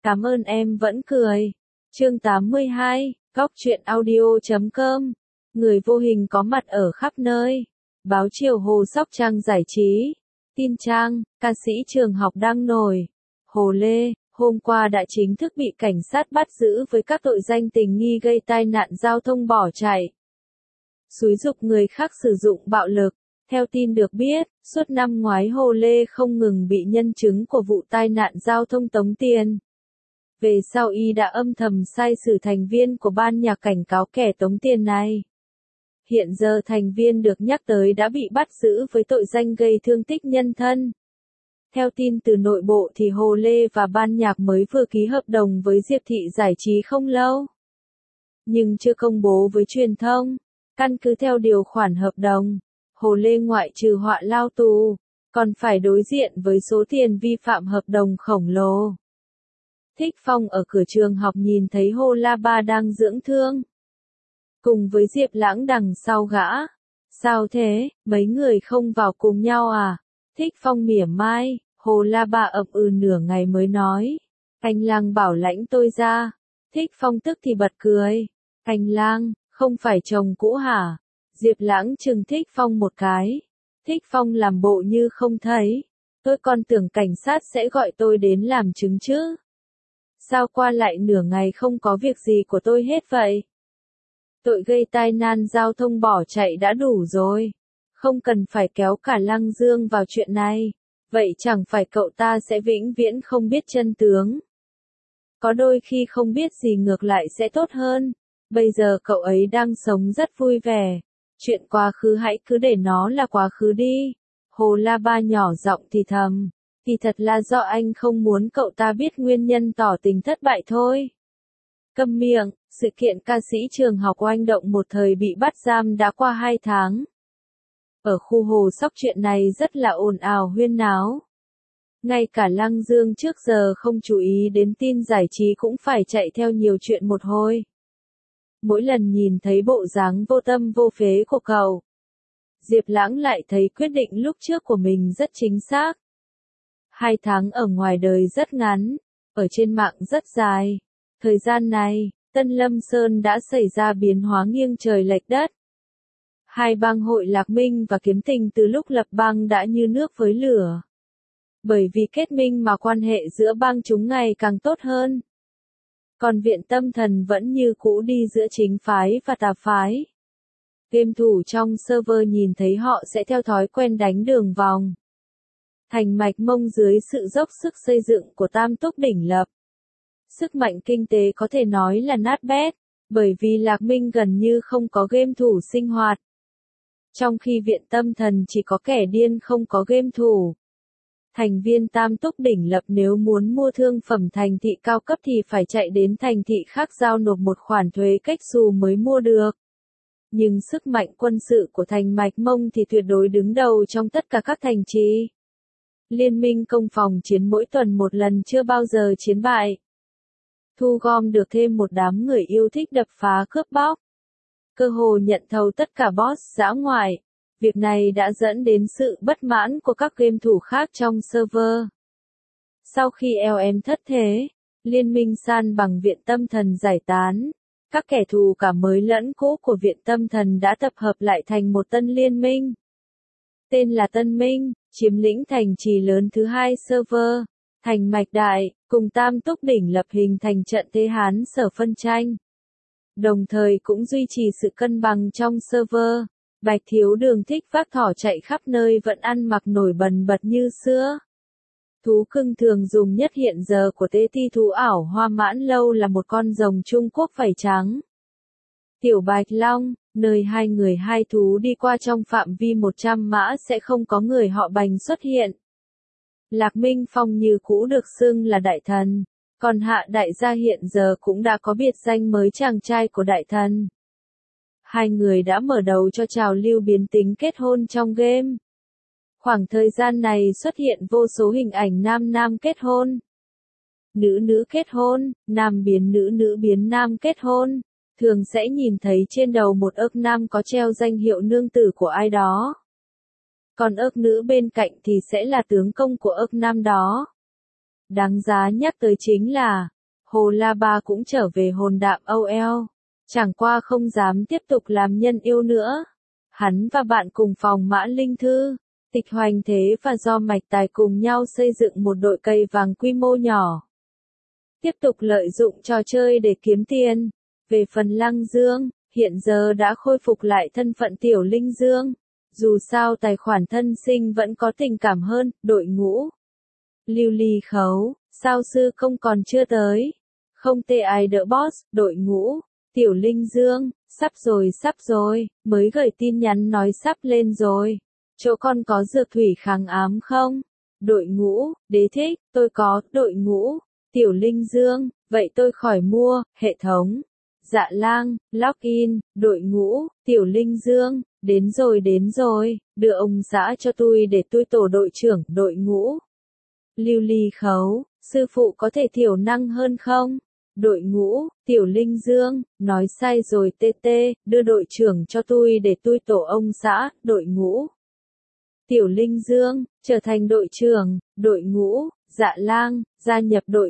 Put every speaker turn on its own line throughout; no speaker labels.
Cảm ơn em vẫn cười. Chương 82, Góc truyện audio.com. Người vô hình có mặt ở khắp nơi. Báo Chiều Hồ Sóc Trăng giải trí. Tin trang, ca sĩ trường học đang nổi. Hồ Lê, hôm qua đã chính thức bị cảnh sát bắt giữ với các tội danh tình nghi gây tai nạn giao thông bỏ chạy, xúi giục người khác sử dụng bạo lực. Theo tin được biết, suốt năm ngoái Hồ Lê không ngừng bị nhân chứng của vụ tai nạn giao thông tống tiền. Về sau y đã âm thầm sai sử thành viên của ban nhạc cảnh cáo kẻ tống tiền này. Hiện giờ thành viên được nhắc tới đã bị bắt giữ với tội danh gây thương tích nhân thân. Theo tin từ nội bộ thì Hồ Lê và ban nhạc mới vừa ký hợp đồng với Diệp Thị Giải trí không lâu, nhưng chưa công bố với truyền thông. Căn cứ theo điều khoản hợp đồng, Hồ Lê ngoại trừ họa lao tù, còn phải đối diện với số tiền vi phạm hợp đồng khổng lồ. Thích Phong ở cửa trường học nhìn thấy Hồ La Ba đang dưỡng thương, cùng với Diệp Lãng đằng sau gã. Sao thế, mấy người không vào cùng nhau à? Thích Phong mỉa mai. Hồ La Ba ậm ừ nửa ngày mới nói. Anh Lang bảo lãnh tôi ra. Thích Phong tức thì bật cười. Anh Lang, không phải chồng cũ hả? Diệp Lãng trừng Thích Phong một cái. Thích Phong làm bộ như không thấy. Tôi còn tưởng cảnh sát sẽ gọi tôi đến làm chứng chứ. Sao qua lại nửa ngày không có việc gì của tôi hết vậy? Tội gây tai nạn giao thông bỏ chạy đã đủ rồi. Không cần phải kéo cả Lăng Dương vào chuyện này. Vậy chẳng phải cậu ta sẽ vĩnh viễn không biết chân tướng. Có đôi khi không biết gì ngược lại sẽ tốt hơn. Bây giờ cậu ấy đang sống rất vui vẻ. Chuyện quá khứ hãy cứ để nó là quá khứ đi. Hồ La Ba nhỏ giọng thì thầm. Thì thật là do anh không muốn cậu ta biết nguyên nhân tỏ tình thất bại thôi. Câm miệng, sự kiện ca sĩ trường học oanh động một thời bị bắt giam đã qua 2 tháng. Ở khu Hồ Sóc chuyện này rất là ồn ào huyên náo. Ngay cả Lăng Dương trước giờ không chú ý đến tin giải trí cũng phải chạy theo nhiều chuyện một hồi. Mỗi lần nhìn thấy bộ dáng vô tâm vô phế của cậu, Diệp Lãng lại thấy quyết định lúc trước của mình rất chính xác. 2 tháng ở ngoài đời rất ngắn, ở trên mạng rất dài. Thời gian này, Tân Lâm Sơn đã xảy ra biến hóa nghiêng trời lệch đất. Hai bang hội Lạc Minh và Kiếm Tình từ lúc lập bang đã như nước với lửa. Bởi vì kết minh mà quan hệ giữa bang chúng ngày càng tốt hơn. Còn Viện Tâm Thần vẫn như cũ đi giữa chính phái và tà phái. Game thủ trong server nhìn thấy họ sẽ theo thói quen đánh đường vòng. Thành Mạch Mông dưới sự dốc sức xây dựng của Tam Túc Đỉnh Lập. Sức mạnh kinh tế có thể nói là nát bét, bởi vì Lạc Minh gần như không có game thủ sinh hoạt. Trong khi Viện Tâm Thần chỉ có kẻ điên không có game thủ. Thành viên Tam Túc Đỉnh Lập nếu muốn mua thương phẩm thành thị cao cấp thì phải chạy đến thành thị khác giao nộp một khoản thuế cách xù mới mua được. Nhưng sức mạnh quân sự của Thành Mạch Mông thì tuyệt đối đứng đầu trong tất cả các thành trì. Liên minh công phòng chiến mỗi tuần một lần chưa bao giờ chiến bại. Thu gom được thêm một đám người yêu thích đập phá cướp bóc. Cơ hồ nhận thầu tất cả boss dã ngoại. Việc này đã dẫn đến sự bất mãn của các game thủ khác trong server. Sau khi LM thất thế, liên minh san bằng Viện Tâm Thần giải tán. Các kẻ thù cả mới lẫn cũ của Viện Tâm Thần đã tập hợp lại thành một tân liên minh. Tên là Tân Minh, chiếm lĩnh thành trì lớn thứ 2 server, Thành Mạch Đại, cùng Tam Túc Đỉnh Lập hình thành trận thế Hán Sở phân tranh. Đồng thời cũng duy trì sự cân bằng trong server. Bạch Thiếu Đường thích vác thỏ chạy khắp nơi vẫn ăn mặc nổi bần bật như xưa. Thú cưng thường dùng nhất hiện giờ của tế ti thú ảo Hoa Mãn Lâu là một con rồng Trung Quốc vảy trắng. Tiểu Bạch Long, nơi hai người hai thú đi qua trong phạm vi 100 mã sẽ không có người họ Bành xuất hiện. Lạc Minh Phong như cũ được xưng là đại thần, còn Hạ Đại gia hiện giờ cũng đã có biệt danh mới chàng trai của đại thần. Hai người đã mở đầu cho trào lưu biến tính kết hôn trong game. Khoảng thời gian này xuất hiện vô số hình ảnh nam nam kết hôn, nữ nữ kết hôn, nam biến nữ nữ biến nam kết hôn. Thường sẽ nhìn thấy trên đầu một ức nam có treo danh hiệu nương tử của ai đó. Còn ức nữ bên cạnh thì sẽ là tướng công của ức nam đó. Đáng giá nhắc tới chính là, Hồ La Ba cũng trở về hồn đạm OL. Chẳng qua không dám tiếp tục làm nhân yêu nữa. Hắn và bạn cùng phòng Mã Linh Thư, Tịch Hoành Thế và Do Mạch Tài cùng nhau xây dựng một đội cây vàng quy mô nhỏ. Tiếp tục lợi dụng trò chơi để kiếm tiền. Về phần Lăng Dương, hiện giờ đã khôi phục lại thân phận Tiểu Linh Dương. Dù sao tài khoản thân sinh vẫn có tình cảm hơn, đội ngũ. Lưu Ly Khấu, sao sư không còn chưa tới. Không tê ai đỡ boss, đội ngũ. Tiểu Linh Dương, sắp rồi, mới gửi tin nhắn nói sắp lên rồi. Chỗ con có dược thủy kháng ám không? Đội ngũ, đế thích, tôi có, đội ngũ. Tiểu Linh Dương, vậy tôi khỏi mua, hệ thống. Dạ Lang, login, đội ngũ, Tiểu Linh Dương, đến rồi, đưa ông xã cho tôi để tôi tổ đội trưởng, đội ngũ. Lưu Ly Khấu, sư phụ có thể thiểu năng hơn không? Đội ngũ, Tiểu Linh Dương, nói sai rồi TT, đưa đội trưởng cho tôi để tôi tổ ông xã, đội ngũ. Tiểu Linh Dương, trở thành đội trưởng, đội ngũ, Dạ Lang, gia nhập đội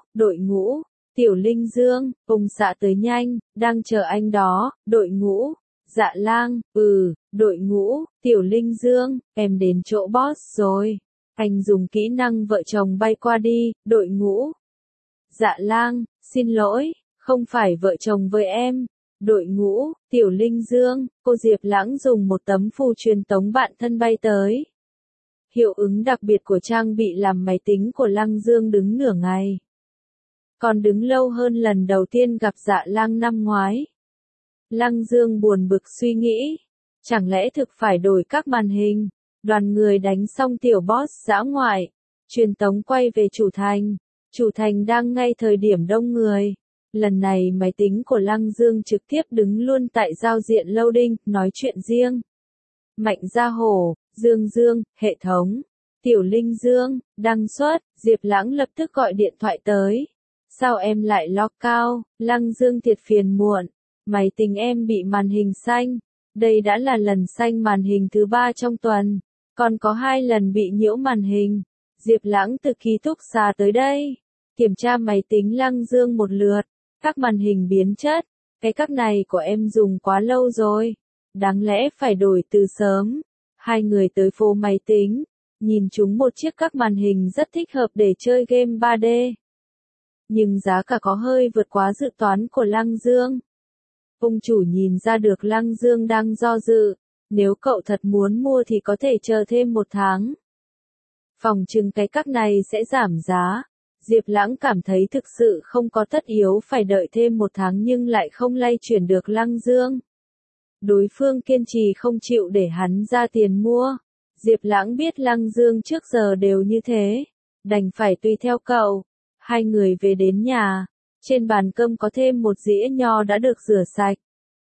ngũ, Tiểu Linh Dương, ông xã tới nhanh, đang chờ anh đó, đội ngũ, Dạ Lang, đội ngũ, Tiểu Linh Dương, em đến chỗ boss rồi. Anh dùng kỹ năng vợ chồng bay qua đi, đội ngũ. Dạ Lang, xin lỗi, không phải vợ chồng với em. Đội ngũ, Tiểu Linh Dương, cô Diệp Lãng dùng một tấm phù truyền tống bạn thân bay tới. Hiệu ứng đặc biệt của trang bị làm máy tính của Lăng Dương đứng nửa ngày. Còn đứng lâu hơn lần đầu tiên gặp Dạ Lang năm ngoái. Lăng Dương buồn bực suy nghĩ. Chẳng lẽ thực phải đổi các màn hình? Đoàn người đánh xong tiểu boss dã ngoại. Truyền tống quay về chủ thành. Chủ thành đang ngay thời điểm đông người. Lần này máy tính của Lăng Dương trực tiếp đứng luôn tại giao diện loading, nói chuyện riêng. Mạnh Gia Hổ, Dương, hệ thống. Tiểu Linh Dương, đăng xuất, Diệp Lãng lập tức gọi điện thoại tới. Sao em lại lock cao? Lăng Dương thiệt phiền muộn. Máy tính em bị màn hình xanh. Đây đã là lần xanh màn hình thứ 3 trong tuần. Còn có 2 lần bị nhiễu màn hình. Diệp Lãng từ ký túc xá tới đây. Kiểm tra máy tính Lăng Dương một lượt. Các màn hình biến chất. Cái các này của em dùng quá lâu rồi. Đáng lẽ phải đổi từ sớm. Hai người tới phố máy tính. Nhìn chúng một chiếc các màn hình rất thích hợp để chơi game 3D. Nhưng giá cả có hơi vượt quá dự toán của Lăng Dương. Ông chủ nhìn ra được Lăng Dương đang do dự. Nếu cậu thật muốn mua thì có thể chờ thêm 1 tháng. Phòng trưng cái các này sẽ giảm giá. Diệp Lãng cảm thấy thực sự không có tất yếu phải đợi thêm 1 tháng nhưng lại không lay chuyển được Lăng Dương. Đối phương kiên trì không chịu để hắn ra tiền mua. Diệp Lãng biết Lăng Dương trước giờ đều như thế. Đành phải tùy theo cậu. Hai người về đến nhà. Trên bàn cơm có thêm một dĩa nho đã được rửa sạch.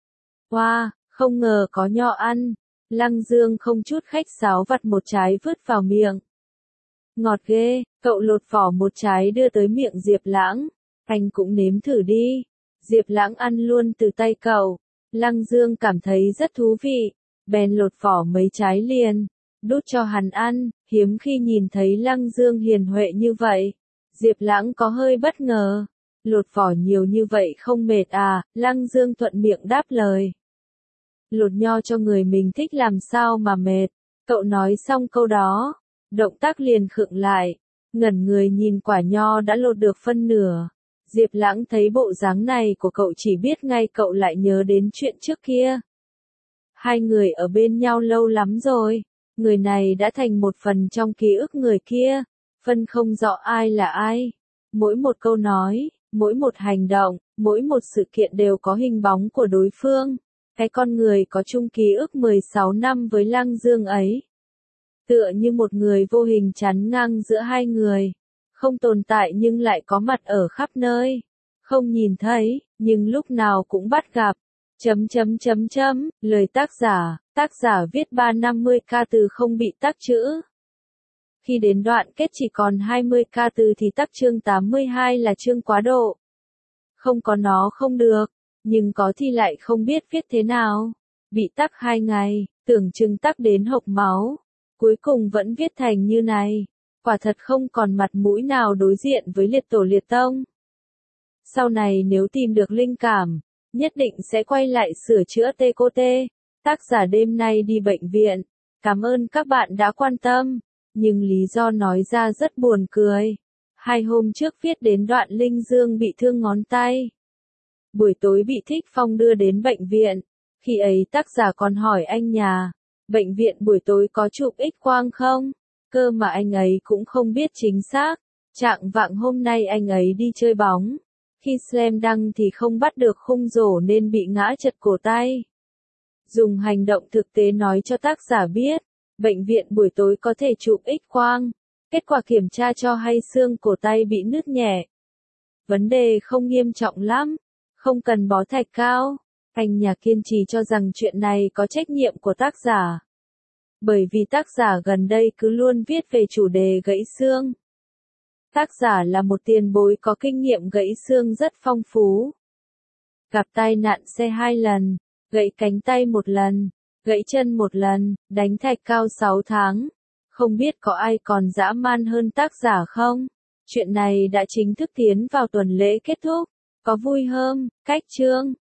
Wow, không ngờ có nho ăn. Lăng Dương không chút khách sáo vặt một trái vứt vào miệng. Ngọt ghê, cậu lột vỏ một trái đưa tới miệng Diệp Lãng. Anh cũng nếm thử đi. Diệp Lãng ăn luôn từ tay cậu. Lăng Dương cảm thấy rất thú vị. Bèn lột vỏ mấy trái liền. Đút cho hắn ăn, hiếm khi nhìn thấy Lăng Dương hiền huệ như vậy. Diệp Lãng có hơi bất ngờ. Lột vỏ nhiều như vậy không mệt à? Lăng Dương thuận miệng đáp lời. Lột nho cho người mình thích làm sao mà mệt. Cậu nói xong câu đó. Động tác liền khựng lại. Ngẩn người nhìn quả nho đã lột được phân nửa. Diệp Lãng thấy bộ dáng này của cậu chỉ biết ngay cậu lại nhớ đến chuyện trước kia. Hai người ở bên nhau lâu lắm rồi. Người này đã thành một phần trong ký ức người kia. Phân không rõ ai là ai. Mỗi một câu nói, mỗi một hành động, mỗi một sự kiện đều có hình bóng của đối phương. Cái con người có chung ký ức 16 năm với Lăng Dương ấy. Tựa như một người vô hình chắn ngang giữa hai người. Không tồn tại nhưng lại có mặt ở khắp nơi. Không nhìn thấy, nhưng lúc nào cũng bắt gặp. Lời tác giả viết 350k từ không bị tắc chữ. Khi đến đoạn kết chỉ còn 20k từ thì tắc chương 82 là chương quá độ. Không có nó không được, nhưng có thì lại không biết viết thế nào. Bị tắc 2 ngày, tưởng chừng tắc đến hộc máu. Cuối cùng vẫn viết thành như này. quả thật không còn mặt mũi nào đối diện với liệt tổ liệt tông. Sau này nếu tìm được linh cảm, nhất định sẽ quay lại sửa chữa tê cô tê. Tác giả đêm nay đi bệnh viện. Cảm ơn các bạn đã quan tâm, nhưng lý do nói ra rất buồn cười. 2 hôm trước viết đến đoạn Linh Dương bị thương ngón tay. Buổi tối bị Thích Phong đưa đến bệnh viện. Khi ấy tác giả còn hỏi anh nhà, bệnh viện buổi tối có chụp X-quang không? Cơ mà anh ấy cũng không biết chính xác. Trạng vạng hôm nay anh ấy đi chơi bóng. Khi slam dunk thì không bắt được khung rổ nên bị ngã chật cổ tay. Dùng hành động thực tế nói cho tác giả biết, bệnh viện buổi tối có thể chụp X-quang. Kết quả kiểm tra cho hay xương cổ tay bị nứt nhẹ. Vấn đề không nghiêm trọng lắm, không cần bó thạch cao. Anh nhà kiên trì cho rằng chuyện này có trách nhiệm của tác giả. Bởi vì tác giả gần đây cứ luôn viết về chủ đề gãy xương. Tác giả là một tiền bối có kinh nghiệm gãy xương rất phong phú. Gặp tai nạn xe 2 lần, gãy cánh tay 1 lần, gãy chân 1 lần, đánh thạch cao 6 tháng. Không biết có ai còn dã man hơn tác giả không? Chuyện này đã chính thức tiến vào tuần lễ kết thúc. Có vui hơn, cách chương.